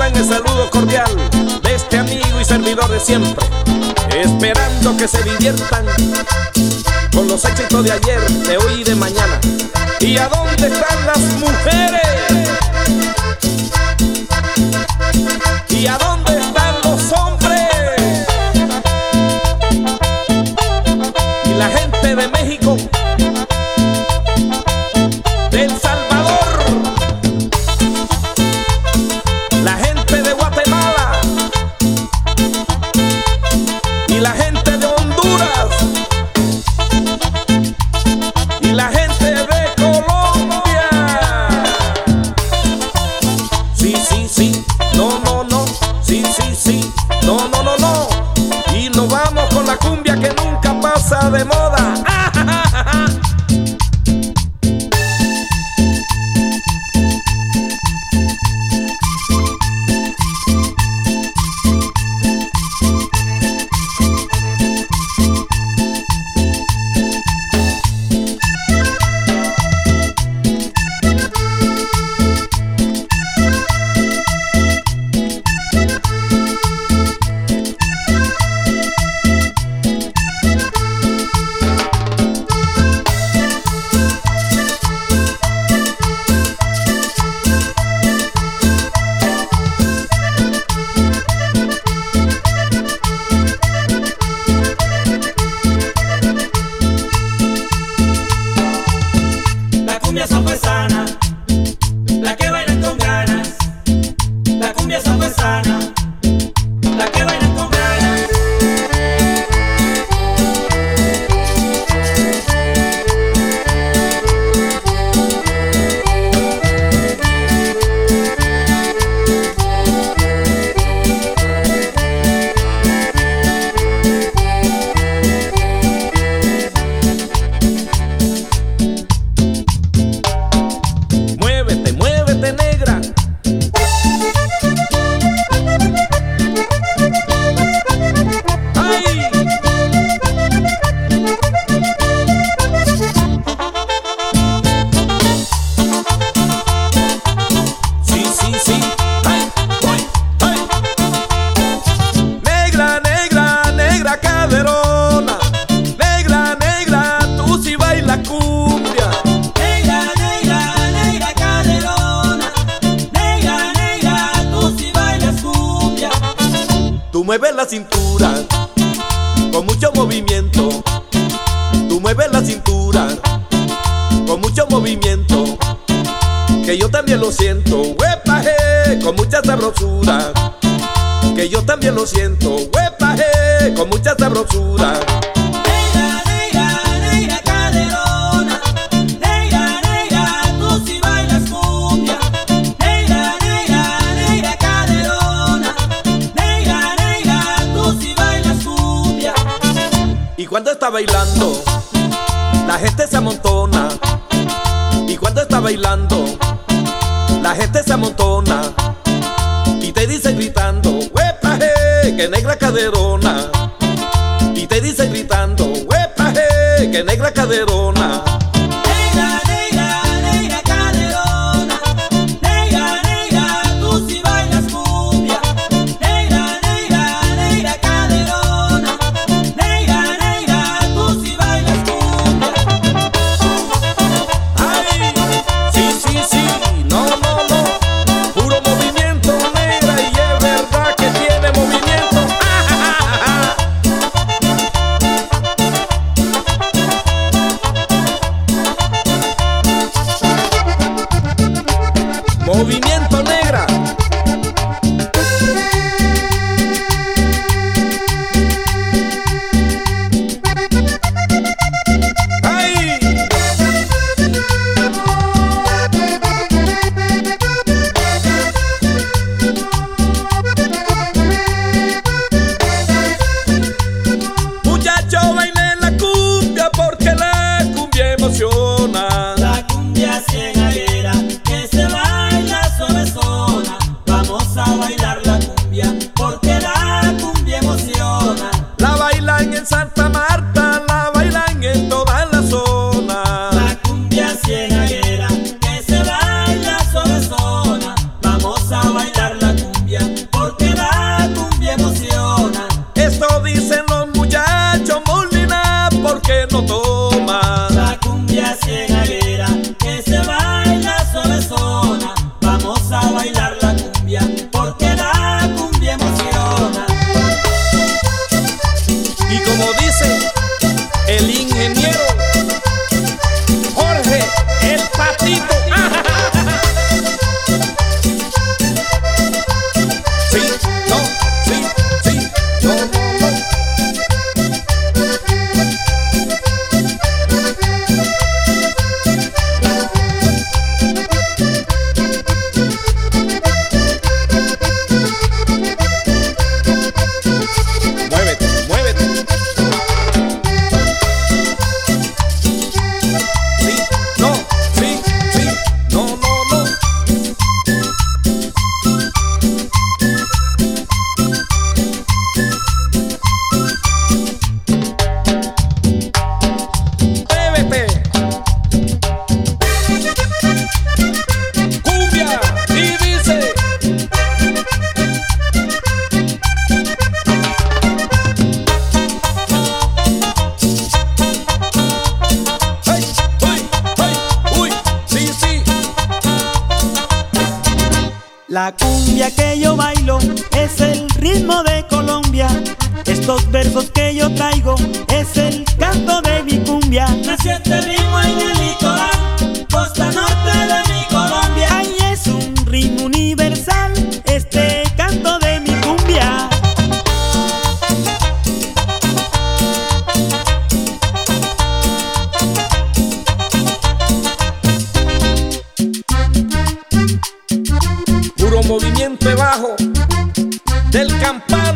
reciban el saludo cordial de este amigo y servidor de siempre, esperando que se diviertan con los éxitos de ayer, de hoy y de mañana. ¿Y a dónde están las mujeres? ¿Y a dónde están los hombres? Y la gente de México, de El Salvador, la gente de Guatemala y la gente de Honduras y la gente de Colombia. Sí, sí, sí, no, no, no. Sí, sí, sí, no, no, no, no. Y nos vamos con la cumbia que nunca pasa de moda. La cumbia sabuesana, la que bailan con ganas. La cumbia sabuesana, la que bailan con ganas. Muévete, muévete, negra. ¡Ay! Sí, sí, sí. ¡Ay! ¡Uy! ¡Ay! Negra, negra, negra caderona. Negra, negra, tú sí bailas cumbia. Negra, negra, negra caderona. Negra, negra, tú sí bailas cumbia. Tú mueves la cintura con mucho movimiento. Tú mueves la cintura con mucho movimiento, que yo también lo siento. ¡Huepaje! Con mucha sabrosura, que yo también lo siento. ¡Huepaje! Con mucha sabrosura. Negra, negra, negra caderona. Negra, negra, tú sí bailas cumbia. Negra, negra, negra caderona. Negra, negra, tú sí bailas cumbia. Y cuando está bailando, la gente se amontona. Y cuando está bailando, la gente se amontona y te dice gritando: ¡huepaje! Que negra caderona. Y te dice gritando: ¡huepaje! Que negra caderona. Negra, negra, negra caderona. Negra, negra, tú sí bailas cumbia. Negra, negra, negra caderona. Negra, negra, tú sí bailas cumbia. ¡Ay! Sí, sí, sí, no, no, no. Puro movimiento, negra, y es verdad que tiene movimiento. Movimiento, negra. ¡Ay! Muchacho, baile la cumbia porque la cumbia emociona. La cumbia cienaguera que se baila suave La cumbia que yo bailo es el ritmo de Colombia. Estos versos que yo traigo es el canto de mi cumbia. Nació este ritmo en el litoral, costa norte de mi Colombia. Ay, es un ritmo universal, este canto de mi cumbia. Puro movimiento bajo del campana.